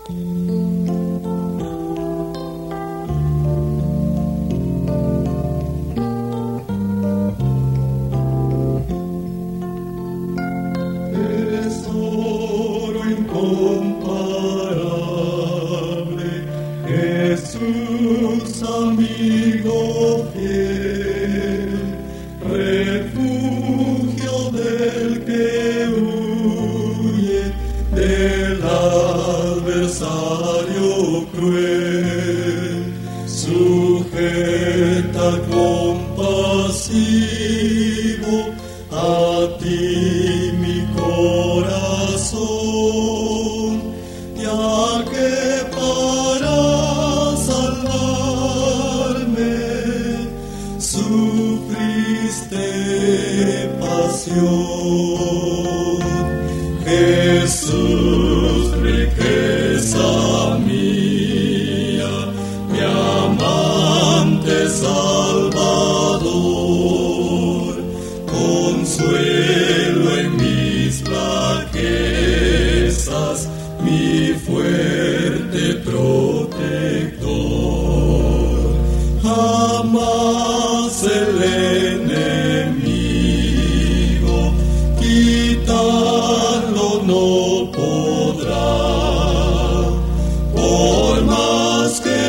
Tesoro incomparable, Jesús amigo fiel, refugio del que huye del adversario cruel, sujeta compasivo a ti mi corazón, ya que para salvarme sufriste pasión. Jesús, riqueza mía, mi amante Salvador, consuelo en mis flaquezas, mi fuerte protector. Jamás el enemigo quitarlo no podrá, por más que